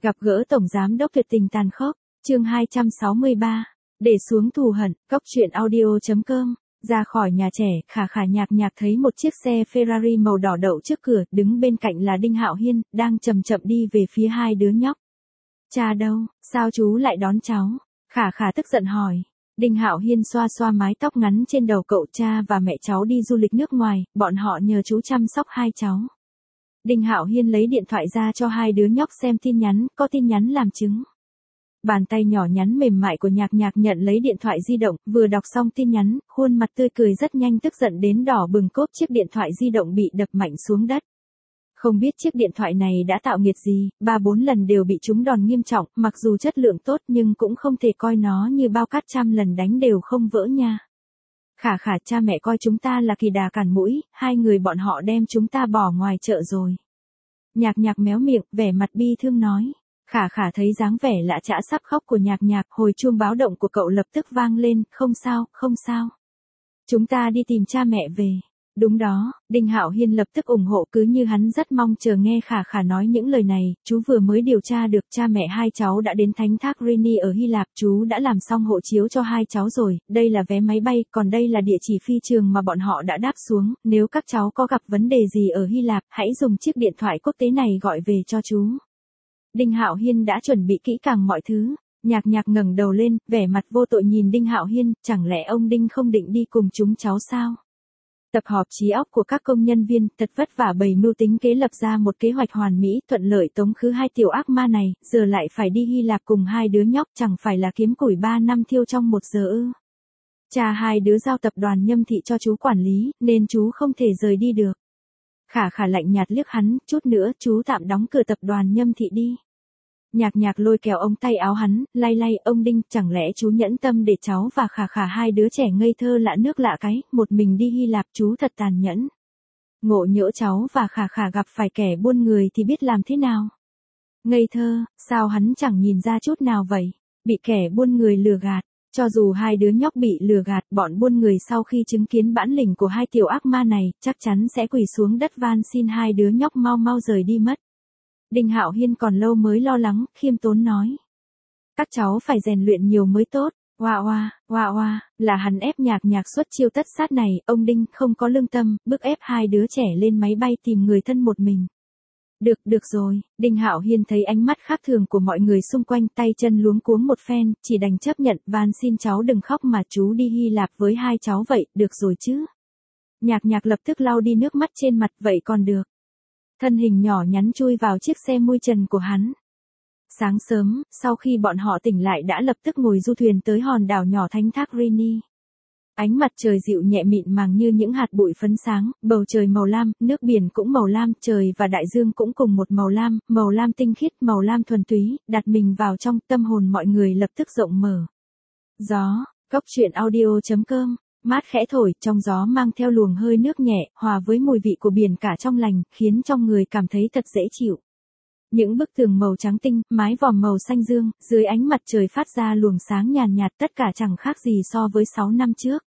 Gặp gỡ Tổng Giám đốc tuyệt tình tàn khốc, chương 263, để xuống thù hận, cóc truyện audio.com. Ra khỏi nhà trẻ, Khả Khả nhạc nhạc thấy một chiếc xe Ferrari màu đỏ đậu trước cửa, đứng bên cạnh là Đinh Hạo Hiên, đang chậm chậm đi về phía hai đứa nhóc. Cha đâu, sao chú lại đón cháu? Khả Khả tức giận hỏi. Đinh Hạo Hiên xoa xoa mái tóc ngắn trên đầu cậu, cha và mẹ cháu đi du lịch nước ngoài, bọn họ nhờ chú chăm sóc hai cháu. Đinh Hạo Hiên lấy điện thoại ra cho hai đứa nhóc xem tin nhắn, có tin nhắn làm chứng. Bàn tay nhỏ nhắn mềm mại của nhạc nhạc nhận lấy điện thoại di động, vừa đọc xong tin nhắn, khuôn mặt tươi cười rất nhanh tức giận đến đỏ bừng, cốp chiếc điện thoại di động bị đập mạnh xuống đất. Không biết chiếc điện thoại này đã tạo nghiệt gì, 3-4 lần đều bị trúng đòn nghiêm trọng, mặc dù chất lượng tốt nhưng cũng không thể coi nó như bao cát, trăm lần đánh đều không vỡ nha. Khả Khả, cha mẹ coi chúng ta là kỳ đà cản mũi, hai người bọn họ đem chúng ta bỏ ngoài chợ rồi. Nhạc nhạc méo miệng, vẻ mặt bi thương nói. Khả Khả thấy dáng vẻ lạ chã sắp khóc của nhạc nhạc, hồi chuông báo động của cậu lập tức vang lên, không sao, không sao. Chúng ta đi tìm cha mẹ về. Đúng đó, Đinh Hạo Hiên lập tức ủng hộ, cứ như hắn rất mong chờ nghe Khả Khả nói những lời này. Chú vừa mới điều tra được cha mẹ hai cháu đã đến thánh thác Rini ở Hy Lạp, chú đã làm xong hộ chiếu cho hai cháu rồi, đây là vé máy bay, còn đây là địa chỉ phi trường mà bọn họ đã đáp xuống, nếu các cháu có gặp vấn đề gì ở Hy Lạp, hãy dùng chiếc điện thoại quốc tế này gọi về cho chú. Đinh Hạo Hiên đã chuẩn bị kỹ càng mọi thứ. Nhạc nhạc ngẩng đầu lên, vẻ mặt vô tội nhìn Đinh Hạo Hiên, chẳng lẽ ông Đinh không định đi cùng chúng cháu sao? Tập hợp trí óc của các công nhân viên, thật vất vả bày mưu tính kế lập ra một kế hoạch hoàn mỹ, thuận lợi tống khứ hai tiểu ác ma này, giờ lại phải đi Hy Lạp cùng hai đứa nhóc, chẳng phải là kiếm củi 3 năm thiêu trong 1 giờ ư? Cha hai đứa giao tập đoàn Nhâm Thị cho chú quản lý, nên chú không thể rời đi được. Khả Khả lạnh nhạt liếc hắn, chút nữa chú tạm đóng cửa tập đoàn Nhâm Thị đi. Nhạc nhạc lôi kéo ống tay áo hắn, lay lay, ông Đinh, chẳng lẽ chú nhẫn tâm để cháu và Khả Khả hai đứa trẻ ngây thơ lạ nước lạ cái, một mình đi Hy Lạp, chú thật tàn nhẫn. Ngộ nhỡ cháu và Khả Khả gặp phải kẻ buôn người thì biết làm thế nào? Ngây thơ, sao hắn chẳng nhìn ra chút nào vậy? Bị kẻ buôn người lừa gạt. Cho dù hai đứa nhóc bị lừa gạt, bọn buôn người sau khi chứng kiến bản lĩnh của hai tiểu ác ma này, chắc chắn sẽ quỳ xuống đất van xin hai đứa nhóc mau mau rời đi mất. Đinh Hạo Hiên còn lâu mới lo lắng, khiêm tốn nói. Các cháu phải rèn luyện nhiều mới tốt. Oa, là hắn ép nhạc nhạc xuất chiêu tất sát này, ông Đinh không có lương tâm, bức ép hai đứa trẻ lên máy bay tìm người thân một mình. Được rồi, Đinh Hạo Hiên thấy ánh mắt khác thường của mọi người xung quanh, tay chân luống cuống một phen, chỉ đành chấp nhận, van xin cháu đừng khóc mà chú đi Hy Lạp với hai cháu vậy, được rồi chứ. Nhạc nhạc lập tức lau đi nước mắt trên mặt, vậy còn được. Thân hình nhỏ nhắn chui vào chiếc xe mui trần của hắn. Sáng sớm, sau khi bọn họ tỉnh lại đã lập tức ngồi du thuyền tới hòn đảo nhỏ thánh thác Rini. Ánh mặt trời dịu nhẹ mịn màng như những hạt bụi phấn sáng, bầu trời màu lam, nước biển cũng màu lam, trời và đại dương cũng cùng một màu lam tinh khiết, màu lam thuần túy, đặt mình vào trong, tâm hồn mọi người lập tức rộng mở. Gió, cóc truyện audio.com. Mát khẽ thổi, trong gió mang theo luồng hơi nước nhẹ, hòa với mùi vị của biển cả trong lành, khiến trong người cảm thấy thật dễ chịu. Những bức tường màu trắng tinh, mái vòm màu xanh dương, dưới ánh mặt trời phát ra luồng sáng nhàn nhạt, tất cả chẳng khác gì so với 6 năm trước.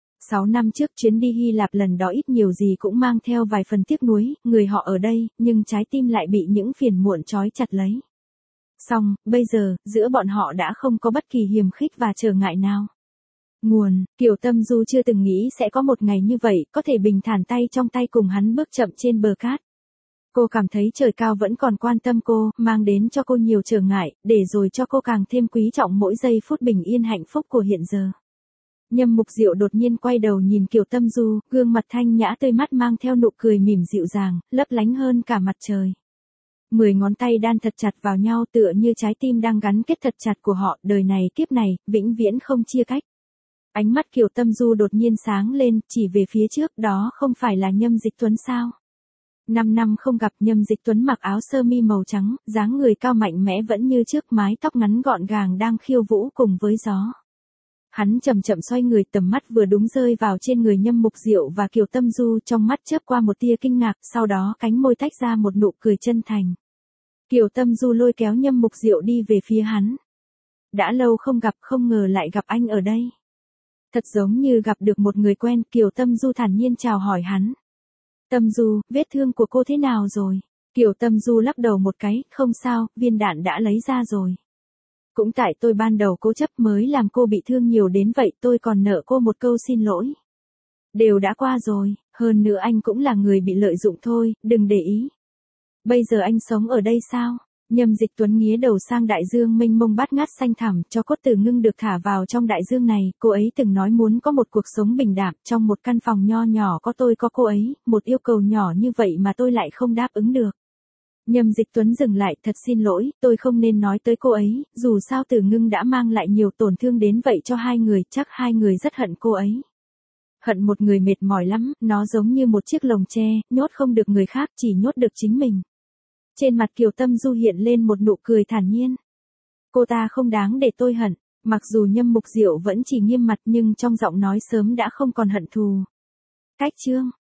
6 năm trước chuyến đi Hy Lạp lần đó ít nhiều gì cũng mang theo vài phần tiếc nuối, người họ ở đây, nhưng trái tim lại bị những phiền muộn trói chặt lấy. Xong, bây giờ, giữa bọn họ đã không có bất kỳ hiềm khích và trở ngại nào. Nguồn, Kiều Tâm Du chưa từng nghĩ sẽ có một ngày như vậy, có thể bình thản tay trong tay cùng hắn bước chậm trên bờ cát. Cô cảm thấy trời cao vẫn còn quan tâm cô, mang đến cho cô nhiều trở ngại, để rồi cho cô càng thêm quý trọng mỗi giây phút bình yên hạnh phúc của hiện giờ. Nhâm Mục Diệu đột nhiên quay đầu nhìn Kiều Tâm Du, gương mặt thanh nhã tươi mắt mang theo nụ cười mỉm dịu dàng, lấp lánh hơn cả mặt trời. 10 ngón tay đan thật chặt vào nhau tựa như trái tim đang gắn kết thật chặt của họ, đời này kiếp này, vĩnh viễn không chia cách. Ánh mắt Kiều Tâm Du đột nhiên sáng lên, chỉ về phía trước, đó không phải là Nhâm Dịch Tuấn sao? 5 năm không gặp, Nhâm Dịch Tuấn mặc áo sơ mi màu trắng, dáng người cao mạnh mẽ vẫn như trước, mái tóc ngắn gọn gàng đang khiêu vũ cùng với gió. Hắn chậm chậm xoay người, tầm mắt vừa đúng rơi vào trên người Nhâm Mục Diệu và Kiều Tâm Du, trong mắt chớp qua một tia kinh ngạc, sau đó cánh môi tách ra một nụ cười chân thành. Kiều Tâm Du lôi kéo Nhâm Mục Diệu đi về phía hắn. Đã lâu không gặp, không ngờ lại gặp anh ở đây. Thật giống như gặp được một người quen, Kiều Tâm Du thản nhiên chào hỏi hắn. Tâm Du, vết thương của cô thế nào rồi? Kiều Tâm Du lắc đầu một cái, không sao, viên đạn đã lấy ra rồi. Cũng tại tôi ban đầu cố chấp mới làm cô bị thương nhiều đến vậy, tôi còn nợ cô một câu xin lỗi. Đều đã qua rồi, hơn nữa anh cũng là người bị lợi dụng thôi, đừng để ý. Bây giờ anh sống ở đây sao? Nhâm Dịch Tuấn nghía đầu sang đại dương mênh mông bát ngát xanh thẳm, cho cốt Từ Ngưng được thả vào trong đại dương này, cô ấy từng nói muốn có một cuộc sống bình đạm, trong một căn phòng nho nhỏ có tôi có cô ấy, một yêu cầu nhỏ như vậy mà tôi lại không đáp ứng được. Nhâm Dịch Tuấn dừng lại, thật xin lỗi, tôi không nên nói tới cô ấy, dù sao Từ Ngưng đã mang lại nhiều tổn thương đến vậy cho hai người, chắc hai người rất hận cô ấy. Hận một người mệt mỏi lắm, nó giống như một chiếc lồng tre, nhốt không được người khác, chỉ nhốt được chính mình. Trên mặt Kiều Tâm Du hiện lên một nụ cười thản nhiên. Cô ta không đáng để tôi hận, mặc dù Nhâm Mục Diệu vẫn chỉ nghiêm mặt nhưng trong giọng nói sớm đã không còn hận thù. Cách chương